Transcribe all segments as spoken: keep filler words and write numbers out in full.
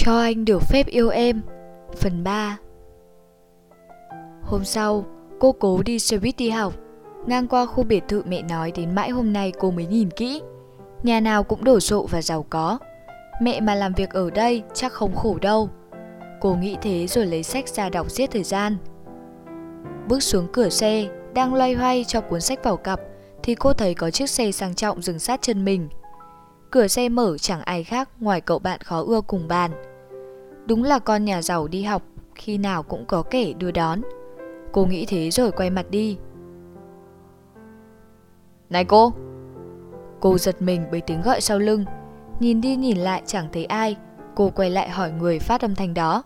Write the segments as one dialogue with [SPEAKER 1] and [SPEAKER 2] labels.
[SPEAKER 1] Cho anh được phép yêu em. Phần ba. Hôm sau, cô cố đi xe buýt đi học. Ngang qua khu biệt thự mẹ nói đến mãi hôm nay cô mới nhìn kỹ. Nhà nào cũng đồ sộ và giàu có. Mẹ mà làm việc ở đây chắc không khổ đâu. Cô nghĩ thế rồi lấy sách ra đọc giết thời gian. Bước xuống cửa xe, đang loay hoay cho cuốn sách vào cặp thì cô thấy có chiếc xe sang trọng dừng sát chân mình. Cửa xe mở chẳng ai khác ngoài cậu bạn khó ưa cùng bàn. Đúng là con nhà giàu đi học, khi nào cũng có kẻ đưa đón. Cô nghĩ thế rồi quay mặt đi.
[SPEAKER 2] Này cô!
[SPEAKER 1] Cô giật mình bởi tiếng gọi sau lưng. Nhìn đi nhìn lại chẳng thấy ai. Cô quay lại hỏi người phát âm thanh đó.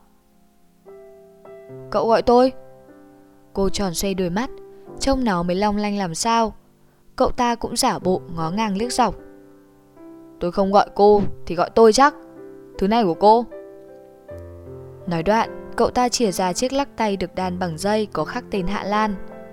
[SPEAKER 2] Cậu gọi tôi?
[SPEAKER 1] Cô tròn xoay đôi mắt, trông nó mới long lanh làm sao. Cậu ta cũng giả bộ ngó ngang liếc dọc.
[SPEAKER 2] Tôi không gọi cô thì gọi tôi chắc. Thứ này của cô.
[SPEAKER 1] Nói đoạn, cậu ta chìa ra chiếc lắc tay được đan bằng dây có khắc tên Hạ Lan.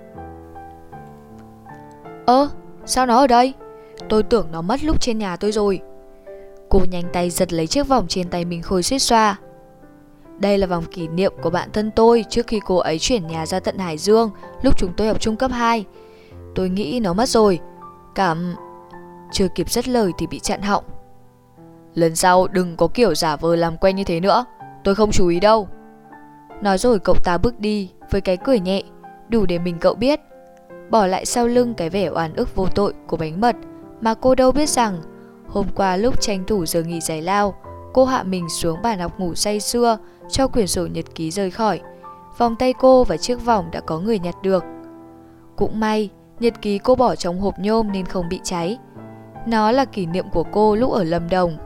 [SPEAKER 2] Ơ, sao nó ở đây?
[SPEAKER 1] Tôi tưởng nó mất lúc trên nhà tôi rồi. Cô nhanh tay giật lấy chiếc vòng trên tay mình khôi suýt xoa. Đây là vòng kỷ niệm của bạn thân tôi trước khi cô ấy chuyển nhà ra tận Hải Dương lúc chúng tôi học trung cấp hai. Tôi nghĩ nó mất rồi. Cảm... Chưa kịp dứt lời thì bị chặn họng.
[SPEAKER 2] Lần sau đừng có kiểu giả vờ làm quen như thế nữa. Tôi không chú ý đâu.
[SPEAKER 1] Nói rồi cậu ta bước đi với cái cười nhẹ, đủ để mình cậu biết. Bỏ lại sau lưng cái vẻ oan ức vô tội của bánh mật mà cô đâu biết rằng hôm qua lúc tranh thủ giờ nghỉ giải lao, cô hạ mình xuống bàn học ngủ say sưa cho quyển sổ nhật ký rời khỏi. Vòng tay cô và chiếc vòng đã có người nhặt được. Cũng may, nhật ký cô bỏ trong hộp nhôm nên không bị cháy. Nó là kỷ niệm của cô lúc ở Lâm Đồng.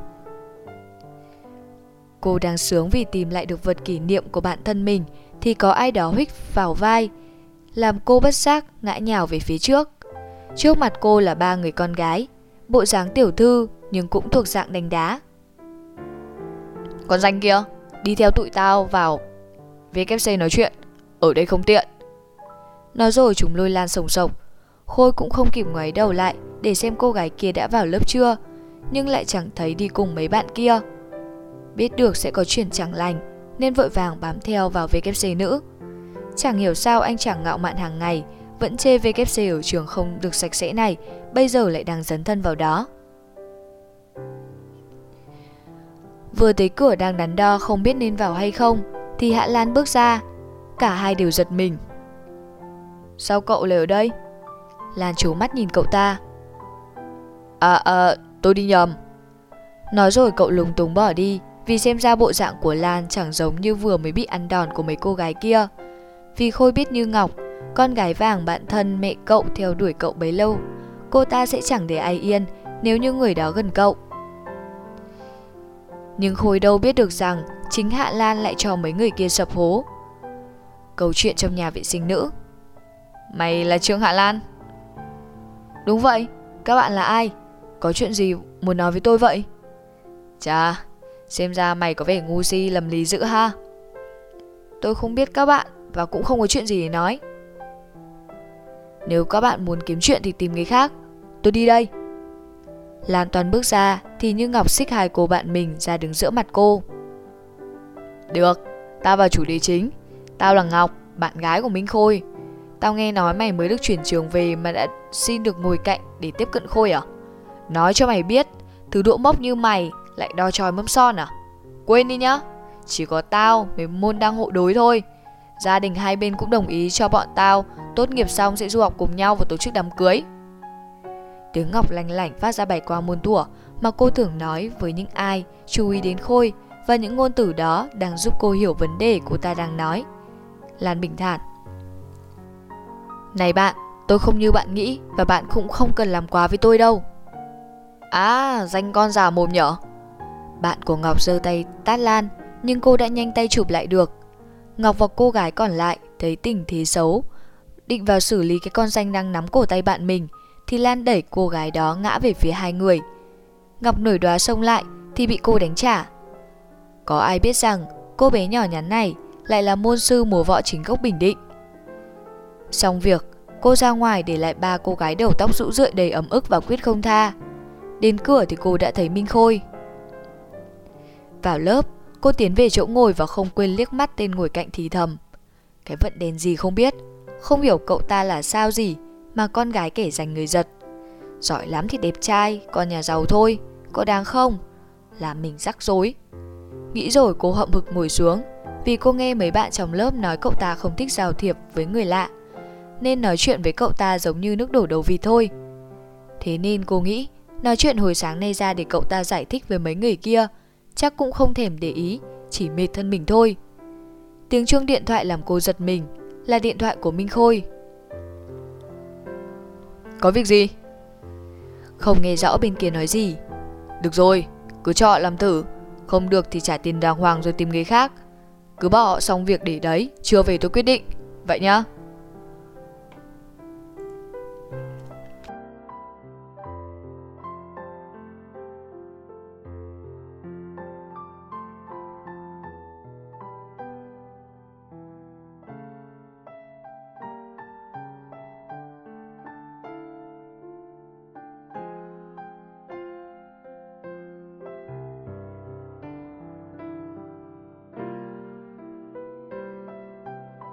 [SPEAKER 1] Cô đang sướng vì tìm lại được vật kỷ niệm của bạn thân mình thì có ai đó huých vào vai, làm cô bất giác ngã nhào về phía trước. Trước mặt cô là ba người con gái, bộ dáng tiểu thư nhưng cũng thuộc dạng đánh đá.
[SPEAKER 2] Con danh kia, đi theo tụi tao vào vê kép xê nói chuyện, ở đây không tiện.
[SPEAKER 1] Nói rồi chúng lôi Lan sồng sộc. Khôi cũng không kịp ngoái đầu lại để xem cô gái kia đã vào lớp chưa, nhưng lại chẳng thấy đi cùng mấy bạn kia. Biết được sẽ có chuyện chẳng lành nên vội vàng bám theo vào vê kép xê nữ. Chẳng hiểu sao anh chàng ngạo mạn hàng ngày vẫn chê vê kép xê ở trường không được sạch sẽ này, bây giờ lại đang dấn thân vào đó. Vừa tới cửa đang đắn đo không biết nên vào hay không thì Hạ Lan bước ra. Cả hai đều giật mình.
[SPEAKER 2] Sao cậu lại ở đây?
[SPEAKER 1] Lan trố mắt nhìn cậu ta.
[SPEAKER 2] À à, tôi đi nhầm.
[SPEAKER 1] Nói rồi cậu lúng túng bỏ đi, vì xem ra bộ dạng của Lan chẳng giống như vừa mới bị ăn đòn của mấy cô gái kia. Vì Khôi biết như Ngọc, con gái vàng bạn thân mẹ cậu theo đuổi cậu bấy lâu, cô ta sẽ chẳng để ai yên nếu như người đó gần cậu. Nhưng Khôi đâu biết được rằng chính Hạ Lan lại cho mấy người kia sập hố. Câu chuyện trong nhà vệ sinh nữ.
[SPEAKER 2] Mày là Trương Hạ Lan?
[SPEAKER 1] Đúng vậy, các bạn là ai? Có chuyện gì muốn nói với tôi vậy?
[SPEAKER 2] Chà, xem ra mày có vẻ ngu si lầm lì dữ ha.
[SPEAKER 1] Tôi không biết các bạn và cũng không có chuyện gì để nói. Nếu các bạn muốn kiếm chuyện thì tìm người khác. Tôi đi đây. Lan Toàn bước ra thì Như Ngọc xích hai cô bạn mình ra đứng giữa mặt cô.
[SPEAKER 2] Được, tao vào chủ đề chính. Tao là Ngọc, bạn gái của Minh Khôi.
[SPEAKER 1] Tao nghe nói mày mới được chuyển trường về mà đã xin được ngồi cạnh để tiếp cận Khôi à? Nói cho mày biết, thứ đỗ mốc như mày lại đo chòi mâm son à?
[SPEAKER 2] Quên đi nhá, chỉ có tao mới môn đăng hộ đối thôi. Gia đình hai bên cũng đồng ý cho bọn tao tốt nghiệp xong sẽ du học cùng nhau và tổ chức đám cưới.
[SPEAKER 1] Tiếng Ngọc lanh lảnh phát ra bài qua muôn thuở mà cô thường nói với những ai chú ý đến Khôi, và những ngôn từ đó đang giúp cô hiểu vấn đề cô ta đang nói. Lan bình thản. Này bạn, tôi không như bạn nghĩ và bạn cũng không cần làm quá với tôi đâu.
[SPEAKER 2] À, danh con già mồm nhở?
[SPEAKER 1] Bạn của Ngọc giơ tay tát Lan, nhưng cô đã nhanh tay chụp lại được. Ngọc và cô gái còn lại thấy tình thế xấu, định vào xử lý cái con danh đang nắm cổ tay bạn mình, thì Lan đẩy cô gái đó ngã về phía hai người. Ngọc nổi đoá xông lại thì bị cô đánh trả. Có ai biết rằng cô bé nhỏ nhắn này lại là môn sư múa võ chính gốc Bình Định. Xong việc, cô ra ngoài để lại ba cô gái đầu tóc rũ rượi đầy ấm ức và quyết không tha. Đến cửa thì cô đã thấy Minh Khôi. Vào lớp, Cô tiến về chỗ ngồi và không quên liếc mắt tên ngồi cạnh thì thầm. Cái vận đèn gì không biết, không hiểu cậu ta là sao gì mà con gái kể giành người giật. Giỏi lắm thì đẹp trai, con nhà giàu thôi, có đáng không? Làm mình rắc rối. Nghĩ rồi cô hậm hực ngồi xuống, vì cô nghe mấy bạn trong lớp nói cậu ta không thích giao thiệp với người lạ, nên nói chuyện với cậu ta giống như nước đổ đầu vịt thôi. Thế nên cô nghĩ nói chuyện hồi sáng nay ra để cậu ta giải thích với mấy người kia, chắc cũng không thèm để ý, chỉ mệt thân mình thôi. Tiếng chuông điện thoại làm cô giật mình, là điện thoại của Minh Khôi.
[SPEAKER 2] Có việc gì?
[SPEAKER 1] Không nghe rõ bên kia nói gì.
[SPEAKER 2] Được rồi, cứ cho họ làm thử, không được thì trả tiền đàng hoàng rồi tìm người khác. Cứ bảo họ xong việc để đấy, chưa về tôi quyết định. Vậy nhá.